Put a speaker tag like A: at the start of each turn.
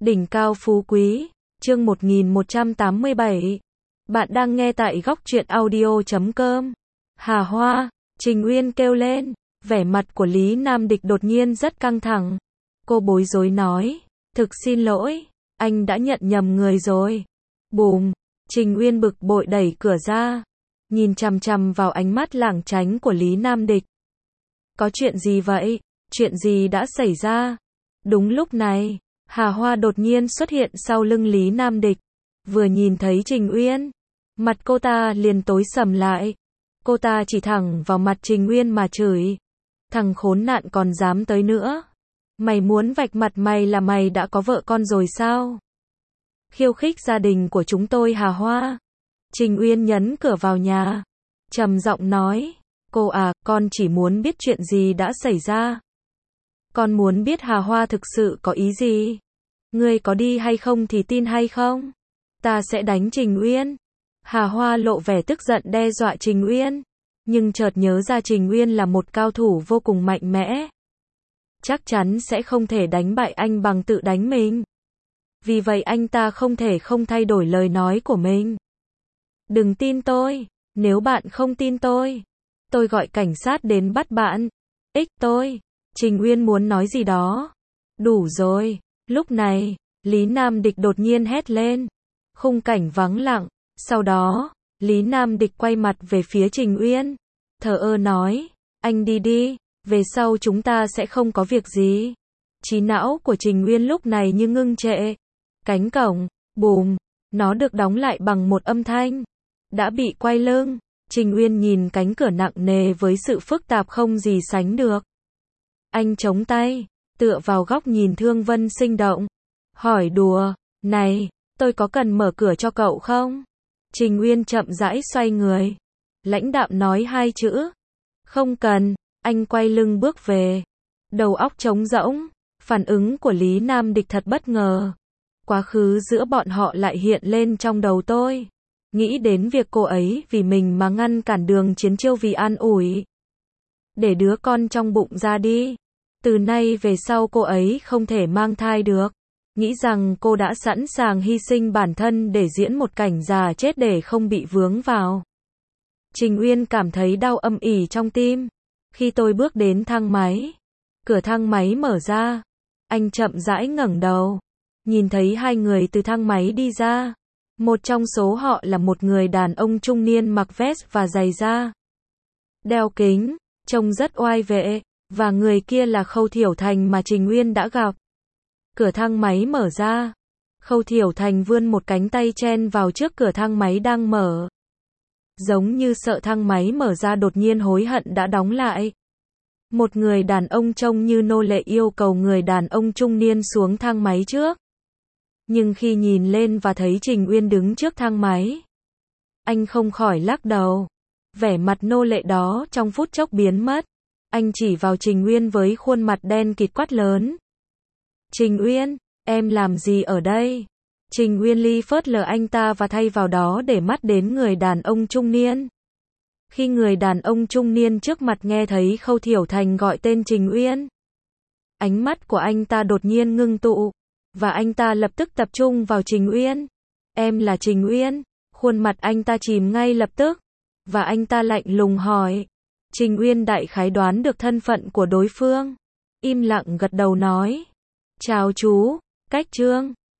A: Đỉnh cao phú quý, chương 1187. Bạn đang nghe tại góc truyện audio.com. Hà Hoa, Trình Uyên kêu lên, vẻ mặt của Lý Nam Địch đột nhiên rất căng thẳng. Cô bối rối nói, thực xin lỗi, anh đã nhận nhầm người rồi. Bùm, Trình Uyên bực bội đẩy cửa ra, nhìn chằm chằm vào ánh mắt lảng tránh của Lý Nam Địch. Có chuyện gì vậy? Chuyện gì đã xảy ra? Đúng lúc này, Hà Hoa đột nhiên xuất hiện sau lưng Lý Nam Địch. Vừa nhìn thấy Trình Uyên, mặt cô ta liền tối sầm lại. Cô ta chỉ thẳng vào mặt Trình Uyên mà chửi. Thằng khốn nạn còn dám tới nữa. Mày muốn vạch mặt mày là mày đã có vợ con rồi sao? Khiêu khích gia đình của chúng tôi Hà Hoa. Trình Uyên nhấn cửa vào nhà, trầm giọng nói, cô à, con chỉ muốn biết chuyện gì đã xảy ra. Con muốn biết Hà Hoa thực sự có ý gì. Ngươi có đi hay không thì tin hay không? Ta sẽ đánh Trình Uyên. Hà Hoa lộ vẻ tức giận đe dọa Trình Uyên, nhưng chợt nhớ ra Trình Uyên là một cao thủ vô cùng mạnh mẽ. Chắc chắn sẽ không thể đánh bại anh bằng tự đánh mình. Vì vậy anh ta không thể không thay đổi lời nói của mình. Đừng tin tôi, nếu bạn không tin tôi gọi cảnh sát đến bắt bạn. Tôi. Trình Uyên muốn nói gì đó. Đủ rồi. Lúc này, Lý Nam Địch đột nhiên hét lên. Khung cảnh vắng lặng. Sau đó, Lý Nam Địch quay mặt về phía Trình Uyên. Thờ ơ nói, anh đi đi, về sau chúng ta sẽ không có việc gì. Trí não của Trình Uyên lúc này như ngưng trệ. Cánh cổng, bùm, nó được đóng lại bằng một âm thanh. Đã bị quay lưng. Trình Uyên nhìn cánh cửa nặng nề với sự phức tạp không gì sánh được. Anh chống tay, tựa vào góc nhìn Thương Vân sinh động. Hỏi đùa, này, tôi có cần mở cửa cho cậu không? Trình Uyên chậm rãi xoay người. Lãnh đạm nói hai chữ. Không cần, anh quay lưng bước về. Đầu óc trống rỗng, phản ứng của Lý Nam Địch thật bất ngờ. Quá khứ giữa bọn họ lại hiện lên trong đầu tôi. Nghĩ đến việc cô ấy vì mình mà ngăn cản Đường Chiến Chiêu vì an ủi. Để đứa con trong bụng ra đi. Từ nay về sau cô ấy không thể mang thai được. Nghĩ rằng cô đã sẵn sàng hy sinh bản thân để diễn một cảnh già chết để không bị vướng vào. Trình Uyên cảm thấy đau âm ỉ trong tim. Khi tôi bước đến thang máy, cửa thang máy mở ra. Anh chậm rãi ngẩng đầu, nhìn thấy hai người từ thang máy đi ra. Một trong số họ là một người đàn ông trung niên mặc vest và giày da, đeo kính, trông rất oai vệ, và người kia là Khâu Thiểu Thành mà Trình Uyên đã gặp. Cửa thang máy mở ra. Khâu Thiểu Thành vươn một cánh tay chen vào trước cửa thang máy đang mở. Giống như sợ thang máy mở ra đột nhiên hối hận đã đóng lại. Một người đàn ông trông như nô lệ yêu cầu người đàn ông trung niên xuống thang máy trước. Nhưng khi nhìn lên và thấy Trình Uyên đứng trước thang máy, anh không khỏi lắc đầu. Vẻ mặt nô lệ đó trong phút chốc biến mất. Anh chỉ vào Trình Uyên với khuôn mặt đen kịt quát lớn. Trình Uyên, em làm gì ở đây? Trình Uyên ly phớt lờ anh ta và thay vào đó để mắt đến người đàn ông trung niên. Khi người đàn ông trung niên trước mặt nghe thấy Khâu Thiểu Thành gọi tên Trình Uyên, ánh mắt của anh ta đột nhiên ngưng tụ, và anh ta lập tức tập trung vào Trình Uyên. Em là Trình Uyên. Khuôn mặt anh ta chìm ngay lập tức, và anh ta lạnh lùng hỏi. Trình Uyên đại khái đoán được thân phận của đối phương, im lặng gật đầu nói. Chào chú, Cách Trương.